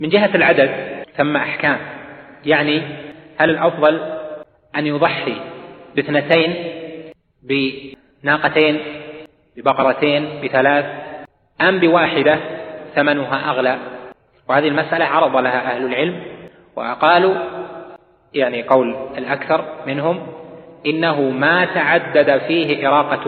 من جهة العدد ثم أحكام، يعني هل الأفضل أن يضحي باثنتين، بناقتين، ببقرتين، بثلاث، أم بواحدة ثمنها أغلى؟ وهذه المسألة عرض لها أهل العلم وقالوا، يعني قول الأكثر منهم، إنه ما تعدد فيه إراقة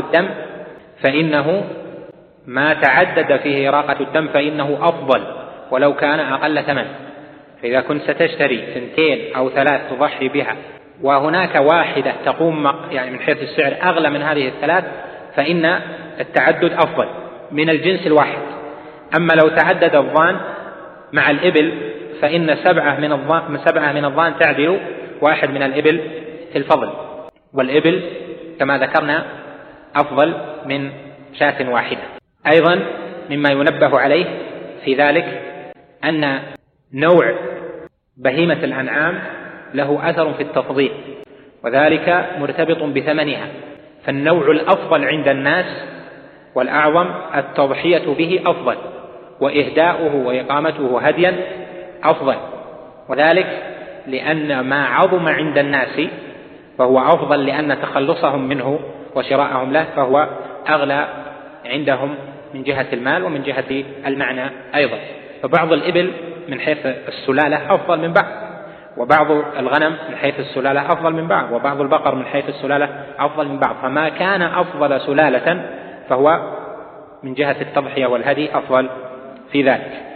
الدم فإنه أفضل ولو كان أقل ثمن. فإذا كنت ستشتري 2 أو 3 تضحي بها، وهناك واحدة تقوم يعني من حيث السعر أغلى من هذه الثلاث، فإن التعدد أفضل من الجنس الواحد. أما لو تعدد الضان مع الإبل فإن 7 من الضان تعدل 1 من الإبل في الفضل، والإبل كما ذكرنا أفضل من شاة واحدة. أيضا مما ينبه عليه في ذلك أن نوع بهيمة الأنعام له أثر في التفضيل، وذلك مرتبط بثمنها. فالنوع الأفضل عند الناس والأعظم التضحية به أفضل، وإهداؤه وإقامته هديا أفضل، وذلك لأن ما عظم عند الناس فهو أفضل، لأن تخلصهم منه وشراءهم له فهو أغلى عندهم من جهة المال ومن جهة المعنى أيضا. فبعض الإبل من حيث السلالة أفضل من بعض، وبعض الغنم من حيث السلالة أفضل من بعض، وبعض البقر من حيث السلالة أفضل من بعض. فما كان أفضل سلالة فهو من جهة التضحية والهدي أفضل في ذلك.